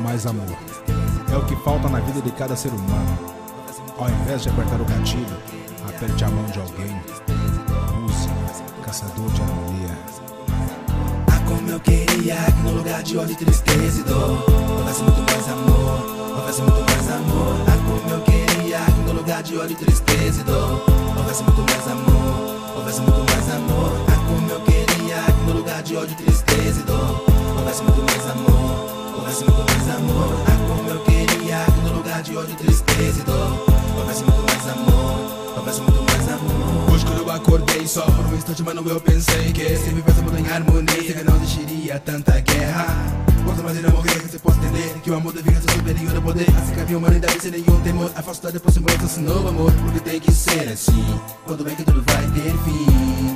mais amor. É o que falta na vida de cada ser humano. Ao invés de apertar o gatilho, aperte a mão de alguém. Use caçador de harmonia. Ah, como eu queria que no lugar de ódio, tristeza e dor houvesse muito mais amor, houvesse muito mais amor. Ah, como eu queria que no lugar de ódio, tristeza e dor houvesse muito mais amor, houvesse muito mais amor. Ah, como eu queria que no lugar de ódio, tristeza e dor houvesse muito mais amor, houvesse muito mais amor. Ah, como eu queria que no lugar de ódio, tristeza e dor houvesse muito mais amor, houvesse muito mais amor. Hoje quando eu acordei só por um instante, mano, eu pensei que se vivesse tudo em harmonia, sei que não existiria tanta guerra. Quanto mais irá morrer, que você possa entender que o amor devia ser superior ao poder. Assim que a minha humanidade sem nenhum temor, a falsidade aproximou-se desse novo amor. Porque tem que ser assim, quando bem que tudo vai ter fim.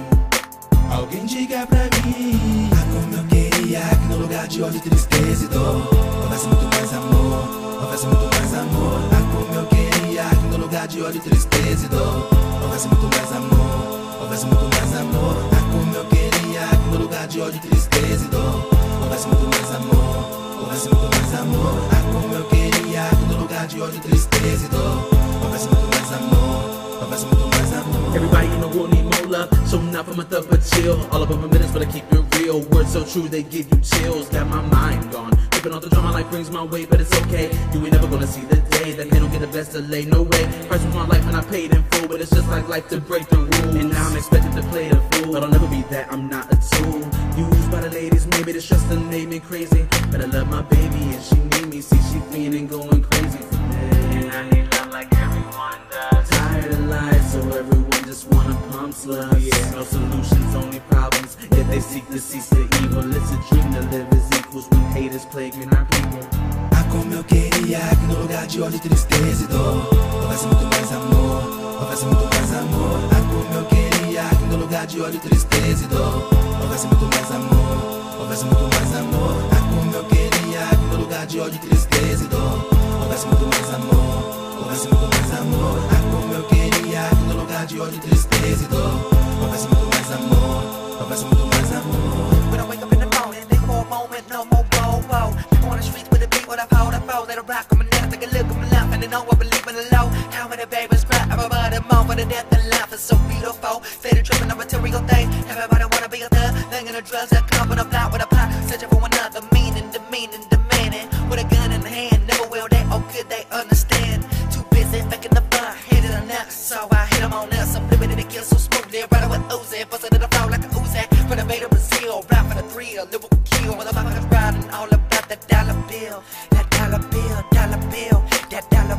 Alguém diga pra mim, ah, como eu queria que no lugar de ódio, tristeza e dor houvesse muito mais amor, houvesse muito mais amor. Ah, como eu queria que no lugar de ódio, tristeza e dor houvesse muito mais amor, houvesse muito mais amor. Ah, como eu queria que no lugar de ódio, tristeza e dor houvesse muito mais amor, houvesse muito mais amor. Ah, como eu queria que no lugar de ódio, tristeza e dor houvesse muito mais amor, houvesse muito mais amor. Everybody in the world need more love, so not from a thug but chill. All of them minutes, but I keep it real. Words so true, they give you chills. Got my mind gone, tripping off the drama, life brings my way, but it's okay. You ain't never gonna see the day that they don't get the best delay. No way, price was my life and I paid in full, but it's just like life to break the rules. And now I'm expected to play the fool, but I'll never be that, I'm not a tool. Used by the ladies, maybe the stress done made me crazy, but I love my baby and she need me. See, she feeling going crazy for me, and I need love like everyone does. Tired of lies, so everyone just wanna pump slugs. Yeah, no solutions, only problems. If they seek to cease the evil, it's a dream to live as equals when haters plaguing our people. Ah, como eu queria que no lugar de ódio, tristeza e dor houvesse muito mais amor, houvesse muito mais amor. Ah, como eu queria que no lugar de ódio, tristeza e dor houvesse muito mais amor, houvesse muito mais amor. Ah, como eu queria que no lugar de ódio, tristeza e dor houvesse muito mais amor, houvesse muito mais amor. Ah, como eu queria que no lugar de ódio, tristeza e dor houvesse muito mais amor, houvesse muito mais amor. When I wake up in the morning, think for a moment, no more blow. People on the streets with the beat, what I've hold up, let it rock, coming down, take a look at my life, and they know I believe in the low. How many babies cry, everybody moan for the death and life is so beautiful. Steady tripping on material thing, everybody wanna be a thug, thinking of drugs that come with a fly with a pot, searching for another meaning, demanding, with a gun in the hand, never will they, oh good they understand. Too busy faking the fun, hit it or not, so I hit them on us, I'm living in the kill so smoothly, riding with Uzi, busting to the flow like a Uzi, from the Bay to Brazil, rap for the thrill, lyrical kill, motherfuckers riding all about that dollar bill, that dollar bill, dollar bill, that dollar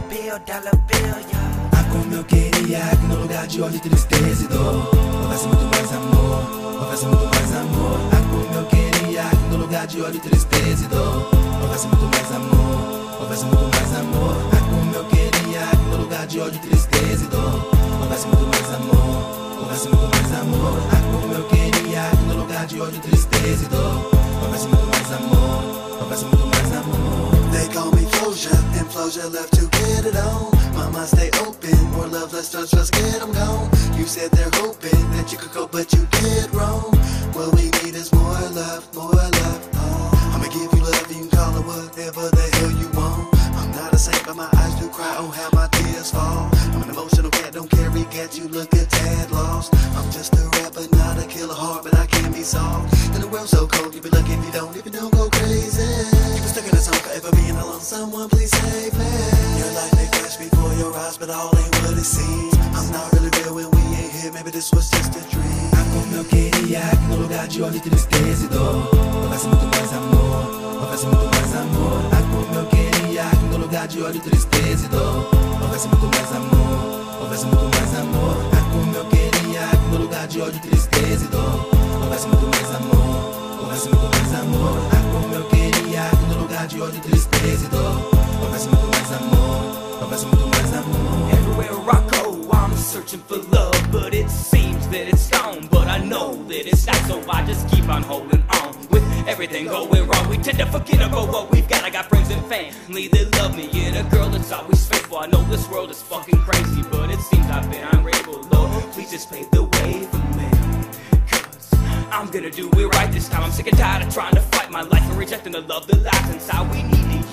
bill, yeah. Ah, como eu queria que no lugar de ódio, tristeza e dor houvesse muito mais amor, houvesse muito mais amor. Ah, como eu queria que no lugar de ódio, tristeza e dor houvesse muito mais amor, houvesse muito mais amor. Ah, como eu queria que no lugar de ódio, tristeza e dor houvesse muito mais amor, houvesse muito mais amor. Ah, como eu queria que no lugar de ódio, tristeza e dor houvesse muito mais amor, houvesse muito mais amor. They call me Flosia, and Flosia love to get it on. Mama stay open, more love, less stress, just get them gone. You said they're hoping that you could go, but you did wrong. What we need is more love, oh. I'ma give you love, you can call it whatever the hell you want. I'm not a saint, but my eyes do cry, oh how my tears fall. I'm an emotional cat, don't carry gat, you look a tad lost. I'm just a rapper, not a killer heart, but I can be soft. And the world's so cold, you be lucky if you don't go crazy. You been stuck in this home forever being alone, someone please save me. Your life may flash before your eyes, but all ain't what it seems. I'm not really real when we ain't here, maybe this was just a dream. Ah, como eu queria que no lugar de ódio, tristeza e dor houvesse muito mais amor, houvesse muito mais amor. Ah, como eu queria que no lugar de ódio, tristeza e dor houvesse muito mais amor, houvesse muito mais amor. Ah, como eu queria que no lugar de ódio, tristeza e dor houvesse muito mais amor, houvesse muito mais amor. Ah, como eu queria que no lugar de ódio, tristeza e dor houvesse muito mais amor, houvesse muito mais amor. Everywhere I go, I'm searching for love, but it seems that it's gone. But I know that it's not, so I just keep on holding on. With everything going wrong, we tend to forget about what we've got. I got friends and family that love me, and a girl that's always faithful. I know this world is fucking crazy, but it seems I've been ungrateful. Lord, please just pave the way for me, 'cause I'm gonna do it right this time. I'm sick and tired of trying to fight my life and rejecting the love that lies inside. We need to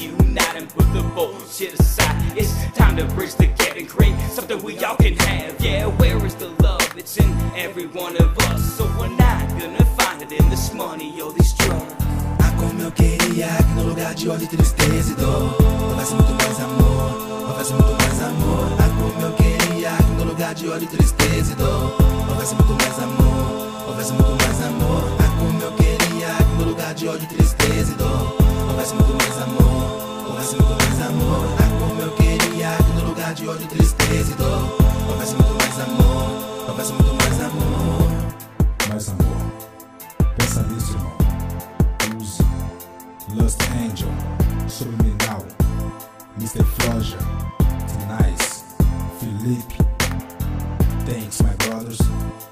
unite and put the bullshit aside. It's time to bridge the gap and create something we all can have. Yeah, where is the love? It's in every one of us. So we're not gonna find it in this money or these drugs. Ah, como eu queria que no lugar de ódio, tristeza e dor houvesse muito mais amor, houvesse muito mais amor. Ah, como eu queria que no lugar de ódio, tristeza e dor houvesse muito mais amor, houvesse muito mais amor. Ah, como eu queria que no lugar de ódio, tristeza e dor houvesse muito mais amor, houvesse muito mais amor. Ah, como eu queria que no lugar de ódio, tristeza e dor houvesse muito mais amor, houvesse muito mais amor. Mais amor. Pensa nisso, irmão. Use. Lust Angel. Subliminal. Mr. Floja. Nice. Felipe. Thanks, my brothers.